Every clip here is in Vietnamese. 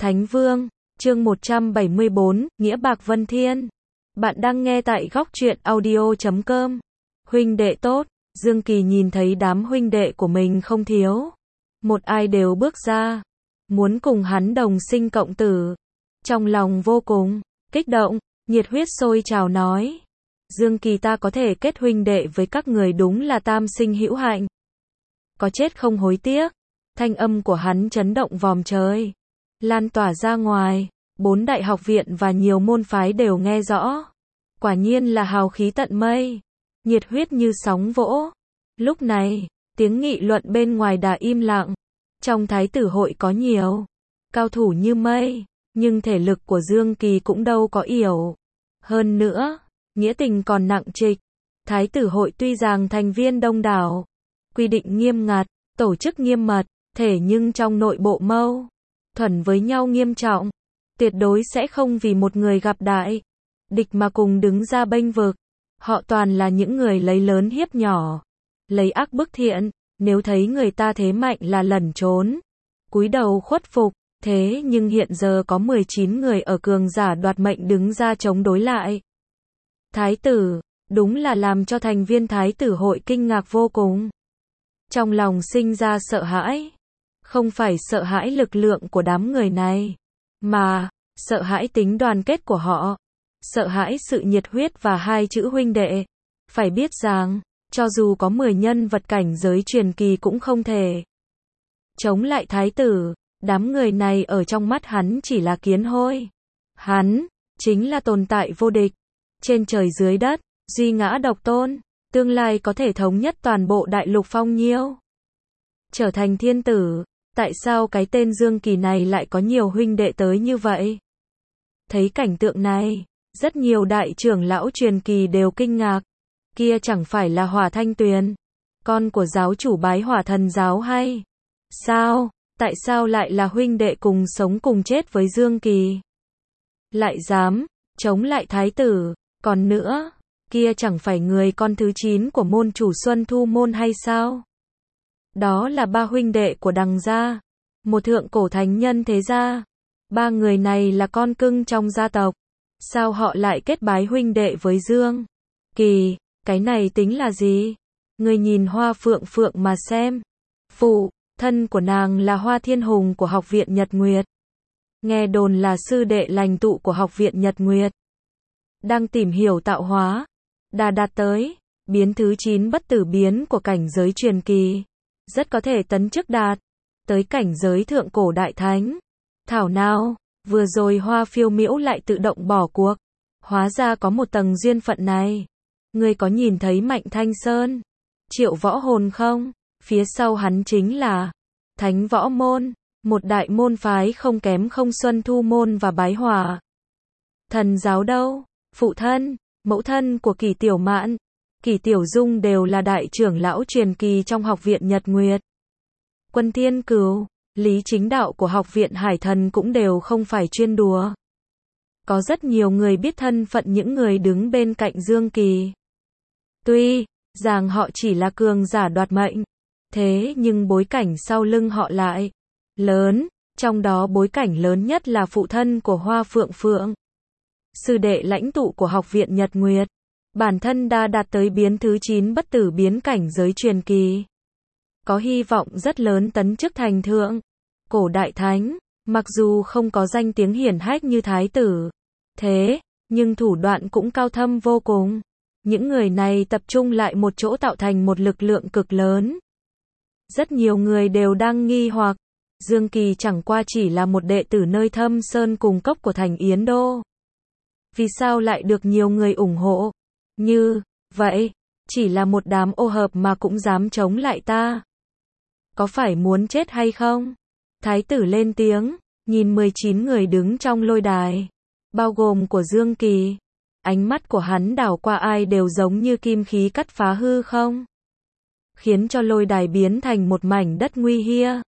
Thánh Vương, chương 174, Nghĩa Bạc Vân Thiên. Bạn đang nghe tại góc truyện audio.com. Huynh đệ tốt, Dương Kỳ nhìn thấy đám huynh đệ của mình không thiếu. Một ai đều bước ra, muốn cùng hắn đồng sinh cộng tử. Trong lòng vô cùng kích động, nhiệt huyết sôi trào nói. Dương Kỳ ta có thể kết huynh đệ với các người đúng là tam sinh hữu hạnh. Có chết không hối tiếc. Thanh âm của hắn chấn động vòm trời, lan tỏa ra ngoài, 4 đại học viện và nhiều môn phái đều nghe rõ. Quả nhiên là hào khí tận mây, nhiệt huyết như sóng vỗ. Lúc này, tiếng nghị luận bên ngoài đã im lặng. Trong thái tử hội có nhiều cao thủ như mây, nhưng thể lực của Dương Kỳ cũng đâu có yểu. Hơn nữa, nghĩa tình còn nặng trịch. Thái tử hội tuy rằng thành viên đông đảo, quy định nghiêm ngặt, tổ chức nghiêm mật, thể nhưng trong nội bộ mâu thuẫn với nhau nghiêm trọng, tuyệt đối sẽ không vì một người gặp đại địch mà cùng đứng ra bênh vực. Họ toàn là những người lấy lớn hiếp nhỏ, lấy ác bức thiện, nếu thấy người ta thế mạnh là lẩn trốn, cúi đầu khuất phục. Thế nhưng hiện giờ có 19 người ở cường giả đoạt mệnh đứng ra chống đối lại. Thái tử, đúng là làm cho thành viên thái tử hội kinh ngạc vô cùng. Trong lòng sinh ra sợ hãi. Không phải sợ hãi lực lượng của đám người này, mà sợ hãi tính đoàn kết của họ, sợ hãi sự nhiệt huyết và hai chữ huynh đệ. Phải biết rằng, cho dù có 10 nhân vật cảnh giới truyền kỳ cũng không thể chống lại thái tử. Đám người này ở trong mắt hắn chỉ là kiến hôi. Hắn chính là tồn tại vô địch, trên trời dưới đất, duy ngã độc tôn, tương lai có thể thống nhất toàn bộ đại lục phong nhiêu, trở thành thiên tử. Tại sao cái tên Dương Kỳ này lại có nhiều huynh đệ tới như vậy? Thấy cảnh tượng này, rất nhiều đại trưởng lão truyền kỳ đều kinh ngạc. Kia chẳng phải là Hỏa Thanh Tuyền, con của giáo chủ Bái Hỏa Thần giáo hay sao? Tại sao lại là huynh đệ cùng sống cùng chết với Dương Kỳ? Lại dám chống lại thái tử, còn nữa, kia chẳng phải người con thứ 9 của môn chủ Xuân Thu môn hay sao? Đó là 3 huynh đệ của Đằng gia, một thượng cổ thánh nhân thế gia. 3 người này là con cưng trong gia tộc. Sao họ lại kết bái huynh đệ với Dương Kỳ? Cái này tính là gì? Người nhìn Hoa Phượng Phượng mà xem. Phụ thân của nàng là Hoa Thiên Hùng của Học viện Nhật Nguyệt. Nghe đồn là sư đệ lành tụ của Học viện Nhật Nguyệt. Đang tìm hiểu tạo hóa, đã đạt tới biến thứ 9 bất tử biến của cảnh giới truyền kỳ. Rất có thể tấn chức đạt tới cảnh giới thượng cổ đại thánh. Thảo nào, vừa rồi Hoa Phiêu Miễu lại tự động bỏ cuộc. Hóa ra có một tầng duyên phận này. Ngươi có nhìn thấy Mạnh Thanh Sơn, Triệu Võ Hồn không? Phía sau hắn chính là Thánh Võ Môn, một đại môn phái không kém không Xuân Thu môn và Bái Hỏa Thần giáo đâu. Phụ thân, mẫu thân của Kỷ Tiểu Mạn, Kỷ Tiểu Dung đều là đại trưởng lão truyền kỳ trong Học viện Nhật Nguyệt. Quân Thiên Cửu, Lý Chính Đạo của Học viện Hải Thần cũng đều không phải chuyên đùa. Có rất nhiều người biết thân phận những người đứng bên cạnh Dương Kỳ. Tuy rằng họ chỉ là cường giả đoạt mệnh, thế nhưng bối cảnh sau lưng họ lại lớn, trong đó bối cảnh lớn nhất là phụ thân của Hoa Phượng Phượng, sư đệ lãnh tụ của Học viện Nhật Nguyệt. Bản thân đã đạt tới biến thứ 9 bất tử biến cảnh giới truyền kỳ. Có hy vọng rất lớn tấn chức thành thượng cổ đại thánh, mặc dù không có danh tiếng hiển hách như thái tử. Thế, nhưng thủ đoạn cũng cao thâm vô cùng. Những người này tập trung lại một chỗ tạo thành một lực lượng cực lớn. Rất nhiều người đều đang nghi hoặc, Dương Kỳ chẳng qua chỉ là một đệ tử nơi Thâm Sơn cùng cốc của thành Yến Đô. Vì sao lại được nhiều người ủng hộ? Như vậy, chỉ là một đám ô hợp mà cũng dám chống lại ta. Có phải muốn chết hay không? Thái tử lên tiếng, nhìn 19 người đứng trong lôi đài, bao gồm của Dương Kỳ. Ánh mắt của hắn đảo qua ai đều giống như kim khí cắt phá hư không, khiến cho lôi đài biến thành một mảnh đất nguy hiểm.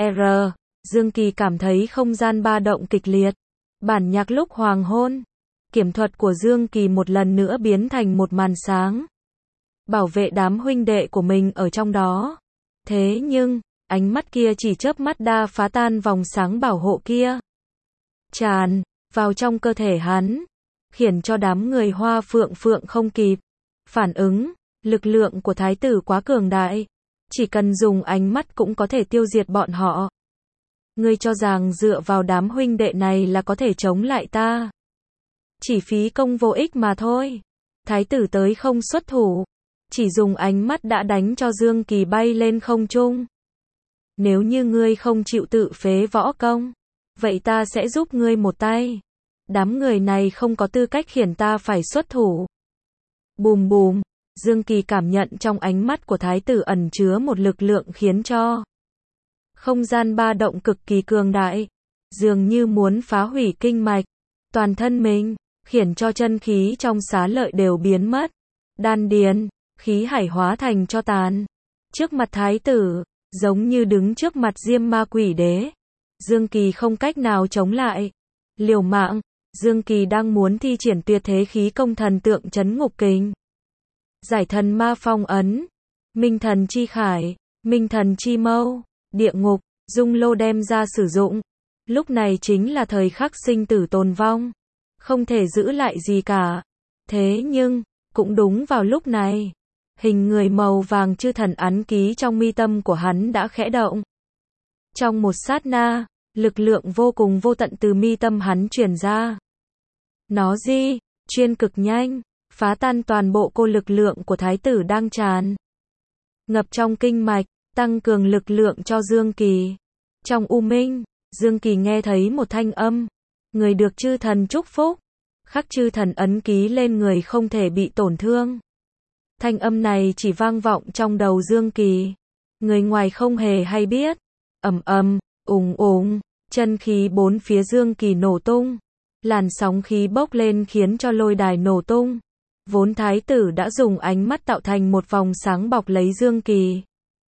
Dương Kỳ cảm thấy không gian ba động kịch liệt. Bản nhạc lúc hoàng hôn, kiểm thuật của Dương Kỳ một lần nữa biến thành một màn sáng, bảo vệ đám huynh đệ của mình ở trong đó. Thế nhưng, ánh mắt kia chỉ chớp mắt đã phá tan vòng sáng bảo hộ kia. tràn vào trong cơ thể hắn, khiến cho đám người Hoa Phượng Phượng không kịp phản ứng. Lực lượng của thái tử quá cường đại, chỉ cần dùng ánh mắt cũng có thể tiêu diệt bọn họ. Ngươi cho rằng dựa vào đám huynh đệ này là có thể chống lại ta? Chỉ phí công vô ích mà thôi. Thái tử tới không xuất thủ, chỉ dùng ánh mắt đã đánh cho Dương Kỳ bay lên không trung. Nếu như ngươi không chịu tự phế võ công, vậy ta sẽ giúp ngươi một tay. Đám người này không có tư cách khiến ta phải xuất thủ. Bùm bùm, Dương Kỳ cảm nhận trong ánh mắt của thái tử ẩn chứa một lực lượng khiến cho không gian ba động cực kỳ cường đại, dường như muốn phá hủy kinh mạch toàn thân mình, khiến cho chân khí trong xá lợi đều biến mất. Đan điền, khí hải hóa thành tro tàn. Trước mặt thái tử, giống như đứng trước mặt Diêm Ma Quỷ Đế. Dương Kỳ không cách nào chống lại. Liều mạng, Dương Kỳ đang muốn thi triển tuyệt thế khí công thần tượng trấn ngục kình. Giải thần ma phong ấn, minh thần chi khải, minh thần chi mâu, địa ngục, dung lô đem ra sử dụng. Lúc này chính là thời khắc sinh tử tồn vong, không thể giữ lại gì cả. Thế nhưng, cũng đúng vào lúc này, hình người màu vàng chư thần ấn ký trong mi tâm của hắn đã khẽ động. Trong một sát na, lực lượng vô cùng vô tận từ mi tâm hắn truyền ra. Nó chuyên cực nhanh, phá tan toàn bộ cô lực lượng của thái tử đang tràn ngập trong kinh mạch, tăng cường lực lượng cho Dương Kỳ. Trong u minh, Dương Kỳ nghe thấy một thanh âm, người được chư thần chúc phúc, khắc chư thần ấn ký lên người không thể bị tổn thương. Thanh âm này chỉ vang vọng trong đầu Dương Kỳ, người ngoài không hề hay biết. Ầm ầm, ùng ùng, chân khí bốn phía Dương Kỳ nổ tung, làn sóng khí bốc lên khiến cho lôi đài nổ tung. Vốn thái tử đã dùng ánh mắt tạo thành một vòng sáng bọc lấy Dương Kỳ.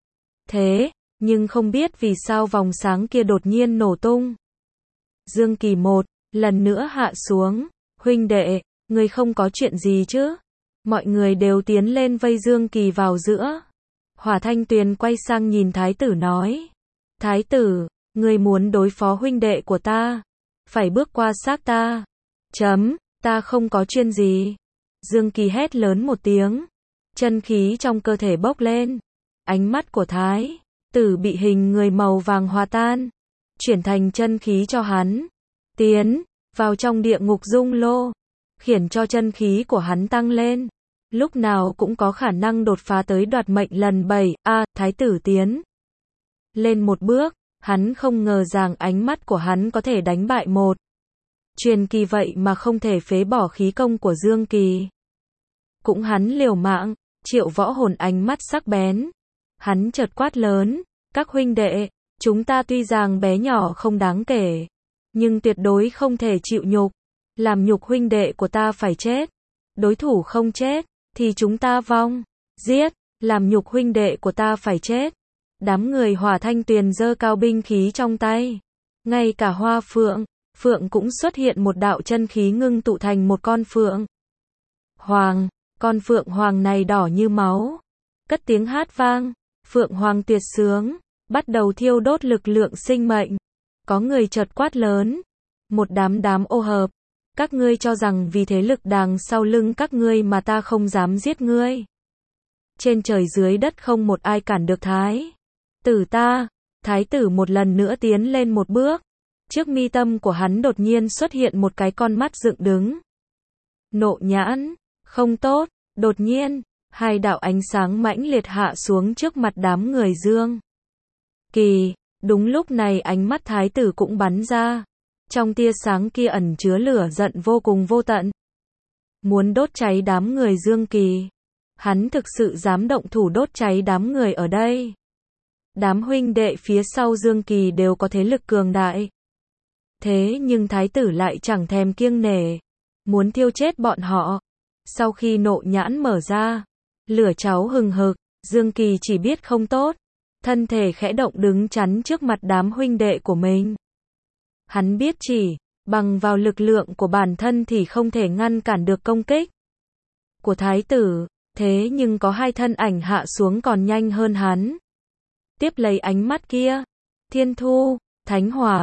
Thế, nhưng không biết vì sao vòng sáng kia đột nhiên nổ tung. Dương Kỳ một lần nữa hạ xuống. Huynh đệ, ngươi không có chuyện gì chứ? Mọi người đều tiến lên vây Dương Kỳ vào giữa. Hỏa Thanh Tuyền quay sang nhìn thái tử nói. Thái tử, ngươi muốn đối phó huynh đệ của ta, phải bước qua xác ta. Ta không có chuyện gì. Dương Kỳ hét lớn một tiếng. Chân khí trong cơ thể bốc lên. Ánh mắt của thái tử bị hình người màu vàng hòa tan, chuyển thành chân khí cho hắn. Tiến vào trong địa ngục dung lô, khiến cho chân khí của hắn tăng lên. Lúc nào cũng có khả năng đột phá tới đoạt mệnh lần 7. Thái tử tiến lên một bước, hắn không ngờ rằng ánh mắt của hắn có thể đánh bại một truyền kỳ vậy mà không thể phế bỏ khí công của Dương Kỳ. Cũng hắn liều mạng, Triệu Võ Hồn ánh mắt sắc bén. Hắn chợt quát lớn, các huynh đệ, chúng ta tuy rằng bé nhỏ không đáng kể, nhưng tuyệt đối không thể chịu nhục. Làm nhục huynh đệ của ta phải chết. Đối thủ không chết, thì chúng ta vong. Giết, làm nhục huynh đệ của ta phải chết. Đám người Hỏa Thanh Tuyền giơ cao binh khí trong tay. Ngay cả Hoa Phượng Phượng cũng xuất hiện một đạo chân khí ngưng tụ thành một con phượng hoàng. Con phượng hoàng này đỏ như máu, cất tiếng hát vang. Phượng hoàng tuyệt sướng, bắt đầu thiêu đốt lực lượng sinh mệnh. Có người chợt quát lớn, một đám ô hợp, các ngươi cho rằng vì thế lực đằng sau lưng các ngươi mà ta không dám giết ngươi. Trên trời dưới đất không một ai cản được thái tử ta. Thái tử một lần nữa tiến lên một bước. Trước mi tâm của hắn đột nhiên xuất hiện một cái con mắt dựng đứng. Nộ nhãn, không tốt. Đột nhiên, hai đạo ánh sáng mãnh liệt hạ xuống trước mặt đám người Dương Kỳ. Đúng lúc này ánh mắt thái tử cũng bắn ra. Trong tia sáng kia ẩn chứa lửa giận vô cùng vô tận, muốn đốt cháy đám người Dương Kỳ. Hắn thực sự dám động thủ đốt cháy đám người ở đây. Đám huynh đệ phía sau Dương Kỳ đều có thế lực cường đại. Thế nhưng thái tử lại chẳng thèm kiêng nể, muốn thiêu chết bọn họ. Sau khi nộ nhãn mở ra, lửa cháu hừng hực, Dương Kỳ chỉ biết không tốt, thân thể khẽ động đứng chắn trước mặt đám huynh đệ của mình. Hắn biết chỉ bằng vào lực lượng của bản thân thì không thể ngăn cản được công kích của thái tử, thế nhưng có hai thân ảnh hạ xuống còn nhanh hơn hắn. Tiếp lấy ánh mắt kia, Thiên Thu, Thánh Hỏa,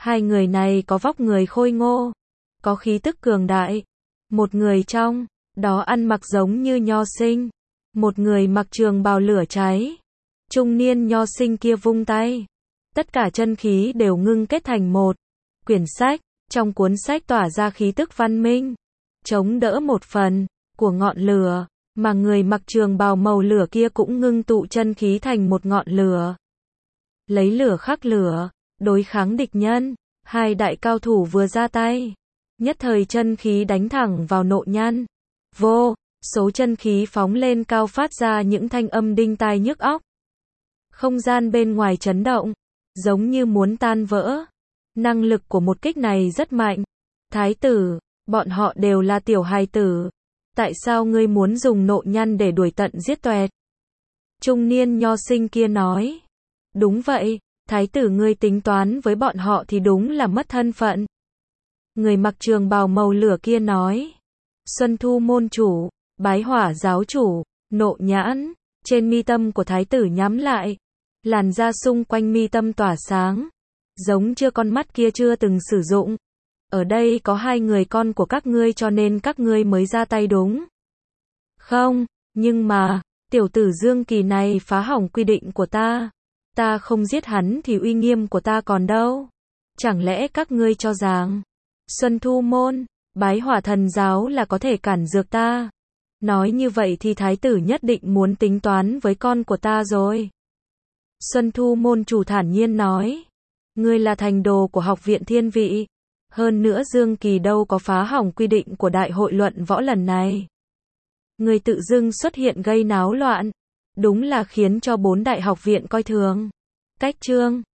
Hai người này có vóc người khôi ngô, có khí tức cường đại. Một người trong đó ăn mặc giống như nho sinh, một người mặc trường bào lửa cháy. Trung niên nho sinh kia vung tay, tất cả chân khí đều ngưng kết thành một quyển sách, trong cuốn sách tỏa ra khí tức văn minh, chống đỡ một phần của ngọn lửa, mà người mặc trường bào màu lửa kia cũng ngưng tụ chân khí thành một ngọn lửa. Lấy lửa khắc lửa, đối kháng địch nhân, hai đại cao thủ vừa ra tay, nhất thời chân khí đánh thẳng vào Nộ Nhăn. Vô số chân khí phóng lên cao phát ra những thanh âm đinh tai nhức óc. Không gian bên ngoài chấn động, giống như muốn tan vỡ. Năng lực của một kích này rất mạnh. Thái tử, bọn họ đều là tiểu hài tử. Tại sao ngươi muốn dùng Nộ Nhăn để đuổi tận giết toẹt? Trung niên nho sinh kia nói. Đúng vậy, thái tử ngươi tính toán với bọn họ thì đúng là mất thân phận. Người mặc trường bào màu lửa kia nói. Xuân Thu môn chủ, Bái Hỏa giáo chủ, Nộ Nhãn, trên mi tâm của thái tử nhắm lại. Làn da xung quanh mi tâm tỏa sáng, giống chưa con mắt kia chưa từng sử dụng. Ở đây có hai người con của các ngươi cho nên các ngươi mới ra tay đúng không? Nhưng mà, tiểu tử Dương Kỳ này phá hỏng quy định của ta. Ta không giết hắn thì uy nghiêm của ta còn đâu. Chẳng lẽ các ngươi cho rằng Xuân Thu môn, Bái Hỏa thần giáo là có thể cản dược ta? Nói như vậy thì thái tử nhất định muốn tính toán với con của ta rồi. Xuân Thu môn chủ thản nhiên nói. Ngươi là thành đồ của học viện Thiên Vị. Hơn nữa Dương Kỳ đâu có phá hỏng quy định của đại hội luận võ lần này. Ngươi tự dưng xuất hiện gây náo loạn. Đúng là khiến cho 4 đại học viện coi thường. Cách chương